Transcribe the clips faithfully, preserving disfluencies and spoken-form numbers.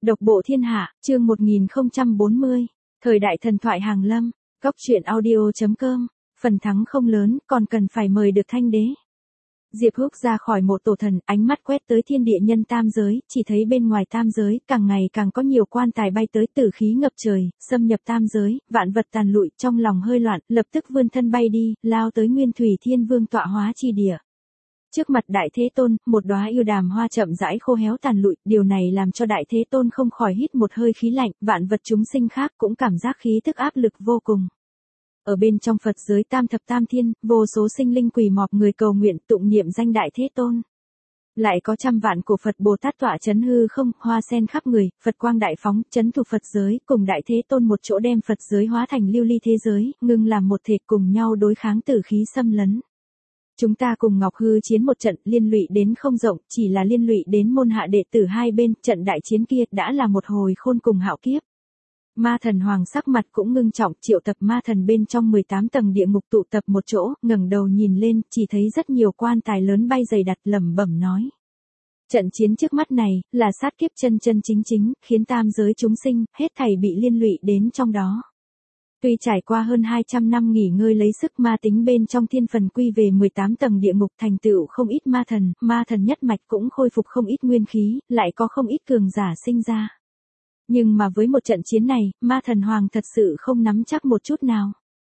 Độc bộ thiên hạ, chương một nghìn không trăm bốn mươi. Thời đại thần thoại hàng lâm, góc truyện audio chấm com, phần thắng không lớn, còn cần phải mời được thanh đế. Diệp Húc ra khỏi mộ tổ thần, ánh mắt quét tới thiên địa nhân tam giới, chỉ thấy bên ngoài tam giới, càng ngày càng có nhiều quan tài bay tới, tử khí ngập trời, xâm nhập tam giới, vạn vật tàn lụi, trong lòng hơi loạn, lập tức vươn thân bay đi, lao tới Nguyên Thủy Thiên Vương tọa hóa chi địa. Trước mặt Đại Thế Tôn, một đóa yêu đàm hoa chậm rãi khô héo tàn lụi, điều này làm cho Đại Thế Tôn không khỏi hít một hơi khí lạnh, vạn vật chúng sinh khác cũng cảm giác khí tức áp lực vô cùng. Ở bên trong Phật giới tam thập tam thiên, vô số sinh linh quỳ mọp người cầu nguyện tụng niệm danh Đại Thế Tôn. Lại có trăm vạn cổ Phật Bồ Tát tọa chấn hư không, hoa sen khắp người, Phật quang đại phóng, chấn thủ Phật giới, cùng Đại Thế Tôn một chỗ đem Phật giới hóa thành lưu ly thế giới, ngưng làm một thể cùng nhau đối kháng tử khí xâm lấn. Chúng ta cùng Ngọc Hư chiến một trận, liên lụy đến không rộng, chỉ là liên lụy đến môn hạ đệ tử hai bên, trận đại chiến kia đã là một hồi khôn cùng hạo kiếp. Ma thần hoàng sắc mặt cũng ngưng trọng, triệu tập ma thần bên trong mười tám tầng địa ngục tụ tập một chỗ, ngẩng đầu nhìn lên, chỉ thấy rất nhiều quan tài lớn bay dày đặt, lẩm bẩm nói. Trận chiến trước mắt này, là sát kiếp chân chân chính chính, khiến tam giới chúng sinh, hết thảy bị liên lụy đến trong đó. Tuy trải qua hơn hai trăm năm nghỉ ngơi lấy sức ma tính bên trong thiên phần quy về mười tám tầng địa ngục thành tựu không ít ma thần, ma thần nhất mạch cũng khôi phục không ít nguyên khí, lại có không ít cường giả sinh ra. Nhưng mà với một trận chiến này, ma thần hoàng thật sự không nắm chắc một chút nào.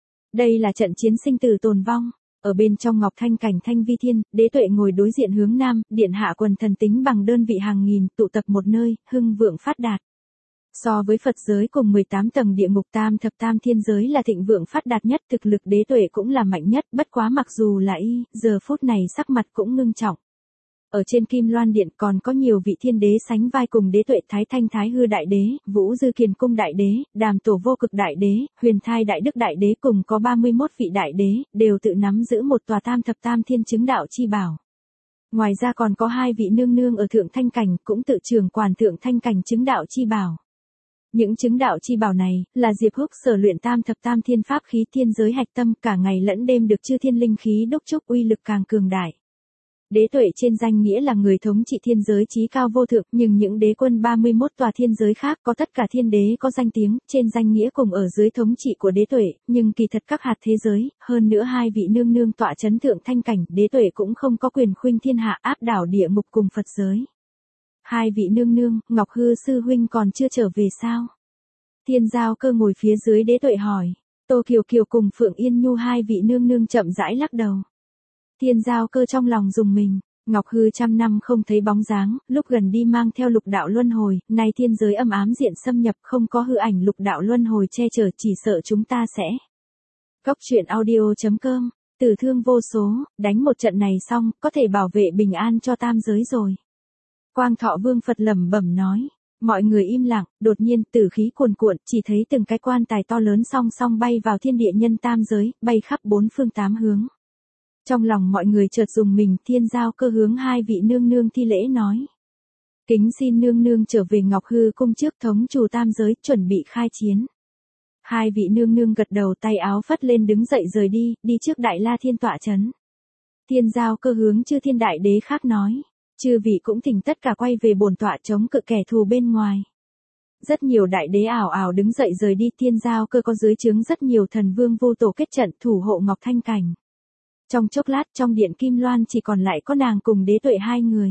Đây là trận chiến sinh tử tồn vong. Ở bên trong Ngọc Thanh cảnh Thanh Vi Thiên, Đế Tuệ ngồi đối diện hướng nam, điện hạ quần thần tính bằng đơn vị hàng nghìn, tụ tập một nơi, hưng vượng phát đạt. So với Phật giới cùng mười tám tầng địa ngục tam thập tam thiên giới là thịnh vượng phát đạt nhất, thực lực Đế Tuệ cũng là mạnh nhất, bất quá mặc dù là y, giờ phút này sắc mặt cũng ngưng trọng. Ở trên Kim Loan Điện còn có nhiều vị thiên đế sánh vai cùng Đế Tuệ, Thái Thanh Thái Hư Đại Đế, Vũ Dư Kiền Cung Đại Đế, Đàm Tổ Vô Cực Đại Đế, Huyền Thai Đại Đức Đại Đế cùng có ba mươi mốt vị Đại Đế, đều tự nắm giữ một tòa tam thập tam thiên chứng đạo chi bảo. Ngoài ra còn có hai vị nương nương ở Thượng Thanh Cảnh cũng tự trưởng quản Thượng Thanh Cảnh chứng đạo chi bảo. Những chứng đạo chi bảo này, là Diệp Húc sở luyện tam thập tam thiên pháp khí thiên giới hạch tâm, cả ngày lẫn đêm được chư thiên linh khí đúc chúc, uy lực càng cường đại. Đế Tuệ trên danh nghĩa là người thống trị thiên giới chí cao vô thượng, nhưng những đế quân ba mươi mốt tòa thiên giới khác có tất cả thiên đế có danh tiếng, trên danh nghĩa cùng ở dưới thống trị của Đế Tuệ, nhưng kỳ thật các hạt thế giới, hơn nữa hai vị nương nương tọa chấn Thượng Thanh Cảnh, Đế Tuệ cũng không có quyền khuynh thiên hạ, áp đảo địa ngục cùng Phật giới. Hai vị nương nương, Ngọc Hư sư huynh còn chưa trở về sao? Thiên Giao Cơ ngồi phía dưới Đế Tuệ hỏi. Tô Kiều Kiều cùng Phượng Yên Nhu hai vị nương nương chậm rãi lắc đầu. Thiên Giao Cơ trong lòng rùng mình, Ngọc Hư trăm năm không thấy bóng dáng, lúc gần đi mang theo lục đạo luân hồi, nay thiên giới âm ám diện xâm nhập, không có hư ảnh lục đạo luân hồi che chở, chỉ sợ chúng ta sẽ. Góc truyện audio chấm com, tử thương vô số, đánh một trận này xong, có thể bảo vệ bình an cho tam giới rồi. Quang Thọ Vương Phật lẩm bẩm nói. Mọi người im lặng, đột nhiên tử khí cuồn cuộn, chỉ thấy từng cái quan tài to lớn song song bay vào thiên địa nhân tam giới, bay khắp bốn phương tám hướng. Trong lòng mọi người chợt dùng mình, Thiên Giao Cơ hướng hai vị nương nương thi lễ nói. Kính xin nương nương trở về Ngọc Hư cung trước thống chủ tam giới, chuẩn bị khai chiến. Hai vị nương nương gật đầu, tay áo phất lên đứng dậy rời đi, đi trước Đại La Thiên tọa chấn. Thiên Giao Cơ hướng chư thiên đại đế khác nói. Chư vị cũng thỉnh tất cả quay về bổn tọa chống cự kẻ thù bên ngoài. Rất nhiều đại đế ảo ảo đứng dậy rời đi, Thiên Giao Cơ có dưới trướng rất nhiều thần vương vô tổ kết trận thủ hộ Ngọc Thanh Cảnh. Trong chốc lát trong điện Kim Loan chỉ còn lại có nàng cùng Đế Tuệ hai người.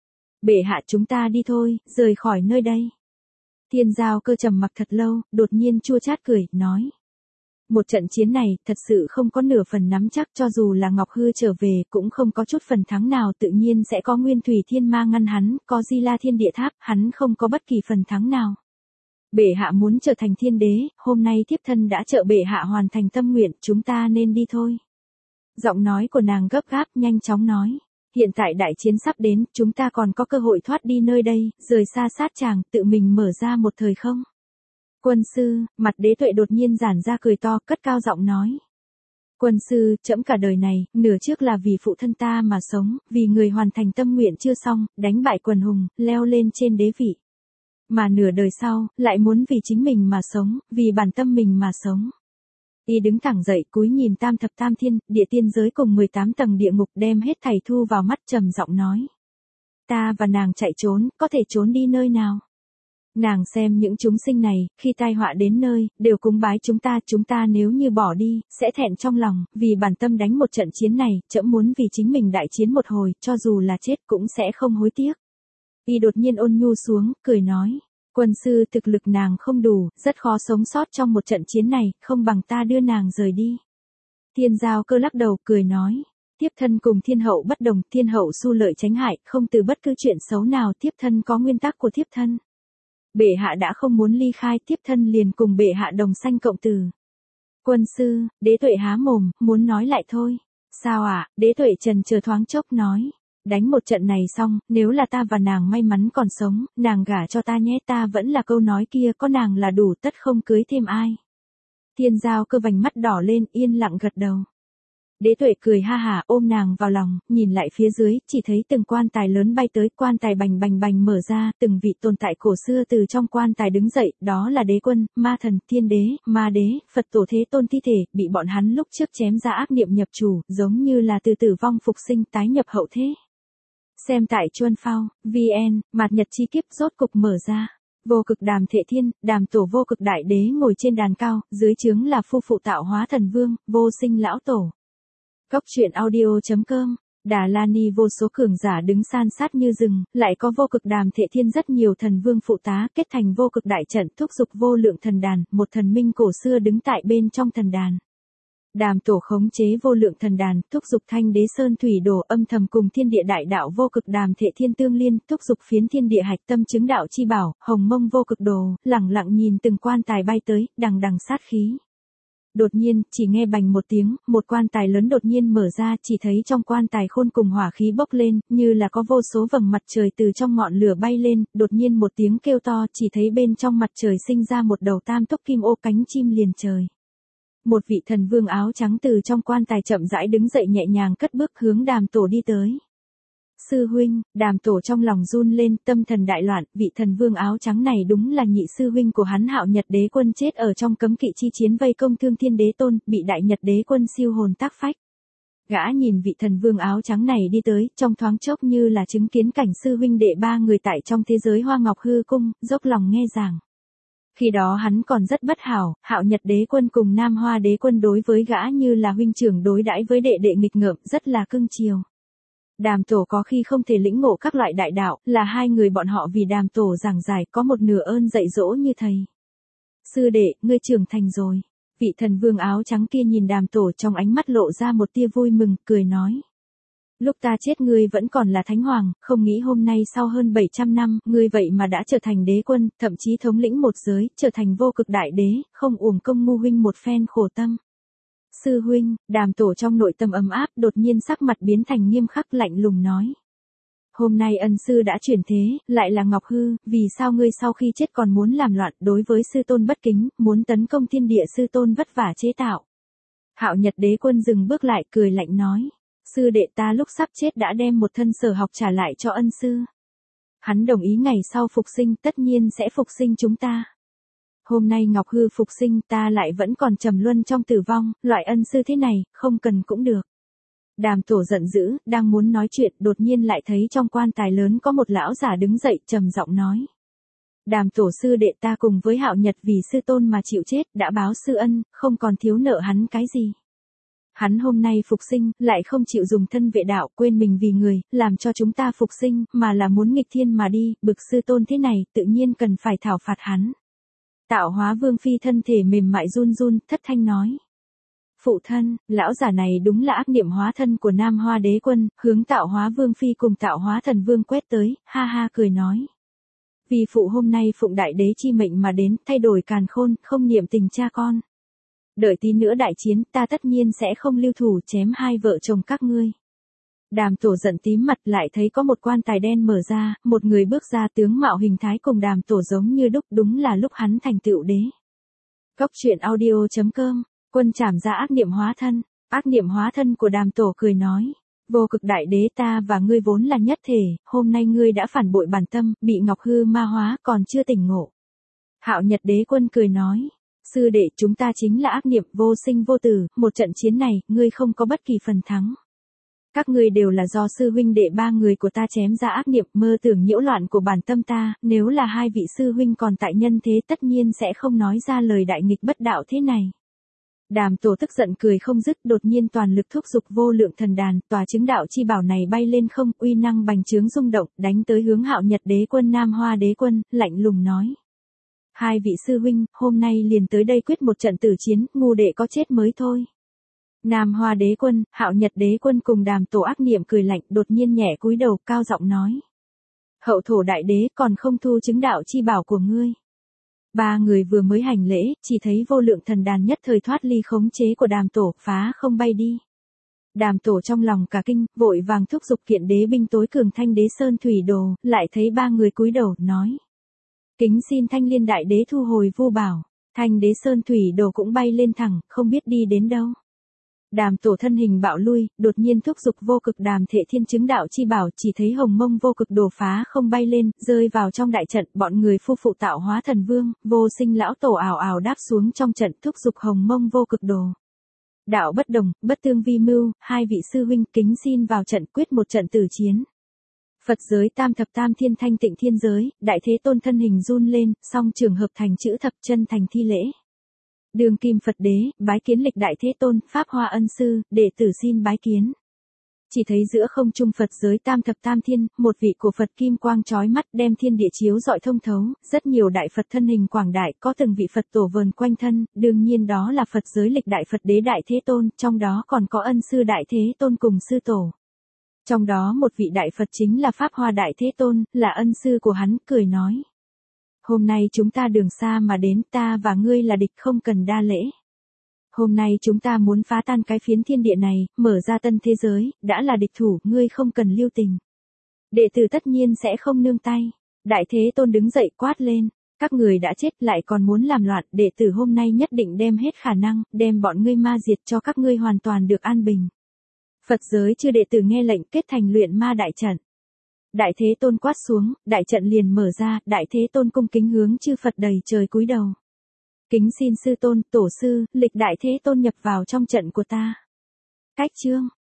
Bệ hạ chúng ta đi thôi, rời khỏi nơi đây. Thiên Giao Cơ trầm mặc thật lâu, đột nhiên chua chát cười, nói. Một trận chiến này, thật sự không có nửa phần nắm chắc, cho dù là Ngọc Hư trở về, cũng không có chút phần thắng nào, tự nhiên sẽ có Nguyên Thủy Thiên Ma ngăn hắn, có Di La Thiên Địa Tháp, hắn không có bất kỳ phần thắng nào. Bệ hạ muốn trở thành thiên đế, hôm nay thiếp thân đã trợ bệ hạ hoàn thành tâm nguyện, chúng ta nên đi thôi. Giọng nói của nàng gấp gáp, nhanh chóng nói. Hiện tại đại chiến sắp đến, chúng ta còn có cơ hội thoát đi nơi đây, rời xa sát tràng, tự mình mở ra một thời không? Quân sư, mặt Đế Tuệ đột nhiên giản ra cười to, cất cao giọng nói. Quân sư, trẫm cả đời này, nửa trước là vì phụ thân ta mà sống, vì người hoàn thành tâm nguyện chưa xong, đánh bại quần hùng, leo lên trên đế vị. Mà nửa đời sau, lại muốn vì chính mình mà sống, vì bản tâm mình mà sống. Y đứng thẳng dậy, cúi nhìn tam thập tam thiên, địa tiên giới cùng mười tám tầng địa ngục, đem hết thảy thu vào mắt, trầm giọng nói. Ta và nàng chạy trốn, có thể trốn đi nơi nào? Nàng xem những chúng sinh này, khi tai họa đến nơi, đều cúng bái chúng ta, chúng ta nếu như bỏ đi, sẽ thẹn trong lòng, vì bản tâm đánh một trận chiến này, trẫm muốn vì chính mình đại chiến một hồi, cho dù là chết cũng sẽ không hối tiếc. Y đột nhiên ôn nhu xuống, cười nói, quân sư thực lực nàng không đủ, rất khó sống sót trong một trận chiến này, không bằng ta đưa nàng rời đi. Thiên Giao Cơ lắc đầu, cười nói, thiếp thân cùng thiên hậu bất đồng, thiên hậu xu lợi tránh hại, không từ bất cứ chuyện xấu nào, thiếp thân có nguyên tắc của thiếp thân. Bệ hạ đã không muốn ly khai, thiếp thân liền cùng bệ hạ đồng sanh cộng tử. Quân sư, Đế Tuệ há mồm, muốn nói lại thôi. Sao ạ? À? Đế Tuệ trần chờ thoáng chốc nói. Đánh một trận này xong, nếu là ta và nàng may mắn còn sống, nàng gả cho ta nhé, ta vẫn là câu nói kia, có nàng là đủ, tất không cưới thêm ai. Thiên Giao Cơ vành mắt đỏ lên, yên lặng gật đầu. Đế Tuệ cười ha hả, ôm nàng vào lòng, nhìn lại phía dưới, chỉ thấy từng quan tài lớn bay tới, quan tài bành bành bành mở ra, từng vị tồn tại cổ xưa từ trong quan tài đứng dậy, đó là đế quân, ma thần, thiên đế, ma đế, Phật tổ Thế Tôn thi thể, bị bọn hắn lúc trước chém ra ác niệm nhập chủ, giống như là từ tử vong phục sinh tái nhập hậu thế. Xem tại Chuân Phao, vê en, mạt nhật chi kiếp rốt cục mở ra. Vô cực Đàm Thệ Thiên, Đàm tổ vô cực đại đế ngồi trên đàn cao, dưới trướng là phu phụ tạo hóa thần vương, vô sinh lão tổ. Cốc truyện audio chấm com, Đà La Ni vô số cường giả đứng san sát như rừng, lại có vô cực Đàm Thệ Thiên rất nhiều thần vương phụ tá kết thành vô cực đại trận thúc giục vô lượng thần đàn, một thần minh cổ xưa đứng tại bên trong thần đàn. Đàm tổ khống chế vô lượng thần đàn, thúc giục thanh đế sơn thủy đồ âm thầm cùng thiên địa đại đạo vô cực Đàm Thệ Thiên tương liên, thúc giục phiến thiên địa hạch tâm chứng đạo chi bảo, hồng mông vô cực đồ, lẳng lặng nhìn từng quan tài bay tới, đằng đằng sát khí. Đột nhiên, chỉ nghe bành một tiếng, một quan tài lớn đột nhiên mở ra, chỉ thấy trong quan tài khôn cùng hỏa khí bốc lên, như là có vô số vầng mặt trời từ trong ngọn lửa bay lên, đột nhiên một tiếng kêu to, chỉ thấy bên trong mặt trời sinh ra một đầu tam túc kim ô cánh chim liền trời. Một vị thần vương áo trắng từ trong quan tài chậm rãi đứng dậy nhẹ nhàng cất bước hướng Đàm tổ đi tới. Sư huynh, Đàm tổ trong lòng run lên, tâm thần đại loạn, vị thần vương áo trắng này đúng là nhị sư huynh của hắn Hạo Nhật Đế Quân chết ở trong cấm kỵ chi chiến vây công Thương Thiên Đế Tôn, bị Đại Nhật Đế Quân siêu hồn tác phách. Gã nhìn vị thần vương áo trắng này đi tới, trong thoáng chốc như là chứng kiến cảnh sư huynh đệ ba người tại trong thế giới Hoa Ngọc Hư Cung, dốc lòng nghe giảng. Khi đó hắn còn rất bất hảo, Hạo Nhật Đế Quân cùng Nam Hoa Đế Quân đối với gã như là huynh trưởng đối đãi với đệ đệ nghịch ngợm, rất là cưng chiều. Đàm tổ có khi không thể lĩnh ngộ các loại đại đạo, là hai người bọn họ vì Đàm tổ giảng giải có một nửa ơn dạy dỗ như thầy. Sư đệ, ngươi trưởng thành rồi. Vị thần vương áo trắng kia nhìn Đàm tổ trong ánh mắt lộ ra một tia vui mừng, cười nói. Lúc ta chết ngươi vẫn còn là thánh hoàng, không nghĩ hôm nay sau hơn bảy trăm năm, ngươi vậy mà đã trở thành đế quân, thậm chí thống lĩnh một giới, trở thành vô cực đại đế, không uổng công ngu huynh một phen khổ tâm. Sư huynh, Đàm tổ trong nội tâm ấm áp, đột nhiên sắc mặt biến thành nghiêm khắc lạnh lùng nói. Hôm nay ân sư đã chuyển thế, lại là Ngọc Hư, vì sao ngươi sau khi chết còn muốn làm loạn, đối với sư tôn bất kính, muốn tấn công thiên địa sư tôn vất vả chế tạo. Hạo Nhật Đế Quân dừng bước lại, cười lạnh nói. Sư đệ ta lúc sắp chết đã đem một thân sở học trả lại cho ân sư. Hắn đồng ý ngày sau phục sinh, tất nhiên sẽ phục sinh chúng ta. Hôm nay Ngọc Hư phục sinh, ta lại vẫn còn trầm luân trong tử vong, loại ân sư thế này, không cần cũng được. Đàm tổ giận dữ, đang muốn nói chuyện, đột nhiên lại thấy trong quan tài lớn có một lão giả đứng dậy, trầm giọng nói. Đàm tổ sư đệ ta cùng với Hạo Nhật vì sư tôn mà chịu chết, đã báo sư ân, không còn thiếu nợ hắn cái gì. Hắn hôm nay phục sinh, lại không chịu dùng thân vệ đạo, quên mình vì người, làm cho chúng ta phục sinh, mà là muốn nghịch thiên mà đi, bực sư tôn thế này, tự nhiên cần phải thảo phạt hắn. Tạo Hóa Vương Phi thân thể mềm mại run run, thất thanh nói. Phụ thân, lão giả này đúng là ác niệm hóa thân của Nam Hoa Đế Quân, hướng Tạo Hóa Vương Phi cùng Tạo Hóa Thần Vương quét tới, ha ha cười nói. Vì phụ hôm nay phụng đại đế chi mệnh mà đến, thay đổi càn khôn, không niệm tình cha con. Đợi tí nữa đại chiến, ta tất nhiên sẽ không lưu thủ chém hai vợ chồng các ngươi. Đàm tổ giận tím mặt, lại thấy có một quan tài đen mở ra, một người bước ra, tướng mạo hình thái cùng Đàm tổ giống như đúc, đúng là lúc hắn thành tựu đế. Cốc truyện audio chấm com, quân trảm ra ác niệm hóa thân, ác niệm hóa thân của Đàm tổ cười nói. Vô cực đại đế ta và ngươi vốn là nhất thể, hôm nay ngươi đã phản bội bản tâm, bị Ngọc Hư ma hóa, còn chưa tỉnh ngộ. Hạo Nhật Đế Quân cười nói. Sư đệ, chúng ta chính là ác niệm vô sinh vô tử, một trận chiến này, ngươi không có bất kỳ phần thắng. Các ngươi đều là do sư huynh đệ ba người của ta chém ra ác niệm mơ tưởng nhiễu loạn của bản tâm ta, nếu là hai vị sư huynh còn tại nhân thế tất nhiên sẽ không nói ra lời đại nghịch bất đạo thế này. Đàm Tổ tức giận cười không dứt, đột nhiên toàn lực thúc giục vô lượng thần đàn, tòa chứng đạo chi bảo này bay lên không, uy năng bành trướng rung động, đánh tới hướng Hạo Nhật Đế Quân Nam Hoa Đế Quân, lạnh lùng nói: "Hai vị sư huynh, hôm nay liền tới đây quyết một trận tử chiến, ngu đệ có chết mới thôi." Nam Hoa Đế Quân, Hạo Nhật Đế Quân cùng Đàm Tổ ác niệm cười lạnh, đột nhiên nhẹ cúi đầu, cao giọng nói: "Hậu thổ đại đế còn không thu chứng đạo chi bảo của ngươi." Ba người vừa mới hành lễ, chỉ thấy vô lượng thần đàn nhất thời thoát ly khống chế của Đàm Tổ, phá không bay đi. Đàm Tổ trong lòng cả kinh, vội vàng thúc giục kiện đế binh tối cường Thanh Đế Sơn Thủy Đồ, lại thấy ba người cúi đầu, nói: "Kính xin Thanh Liên đại đế thu hồi vu bảo." Thanh Đế Sơn Thủy Đồ cũng bay lên thẳng, không biết đi đến đâu. Đàm Tổ thân hình bạo lui, đột nhiên thúc giục vô cực đàm thể thiên chứng đạo chi bảo, chỉ thấy hồng mông vô cực đồ phá không bay lên, rơi vào trong đại trận, bọn người phu phụ tạo hóa thần vương, vô sinh lão tổ ảo ảo đáp xuống trong trận, thúc giục hồng mông vô cực đồ. Đạo bất đồng, bất tương vi mưu, hai vị sư huynh kính xin vào trận quyết một trận tử chiến. Phật giới tam thập tam thiên thanh tịnh thiên giới, đại thế tôn thân hình run lên, song trường hợp thành chữ thập chân thành thi lễ. Đường kim Phật đế, bái kiến lịch đại thế tôn, Pháp Hoa ân sư, đệ tử xin bái kiến. Chỉ thấy giữa không trung Phật giới tam thập tam thiên, một vị của Phật kim quang chói mắt đem thiên địa chiếu rọi thông thấu, rất nhiều đại Phật thân hình quảng đại, có từng vị Phật tổ vờn quanh thân, đương nhiên đó là Phật giới lịch đại Phật đế đại thế tôn, trong đó còn có ân sư đại thế tôn cùng sư tổ. Trong đó một vị đại Phật chính là Pháp Hoa đại thế tôn, là ân sư của hắn, cười nói: "Hôm nay chúng ta đường xa mà đến, ta và ngươi là địch không cần đa lễ. Hôm nay chúng ta muốn phá tan cái phiến thiên địa này, mở ra tân thế giới, đã là địch thủ, ngươi không cần lưu tình. Đệ tử tất nhiên sẽ không nương tay." Đại Thế Tôn đứng dậy quát lên: "Các người đã chết lại còn muốn làm loạn, đệ tử hôm nay nhất định đem hết khả năng, đem bọn ngươi ma diệt cho các ngươi hoàn toàn được an bình." Phật giới chư đệ tử nghe lệnh kết thành luyện ma đại trận. Đại Thế Tôn quát xuống, đại trận liền mở ra, Đại Thế Tôn cung kính hướng chư Phật đầy trời cúi đầu. "Kính xin sư tôn, tổ sư, lịch Đại Thế Tôn nhập vào trong trận của ta." Cách chương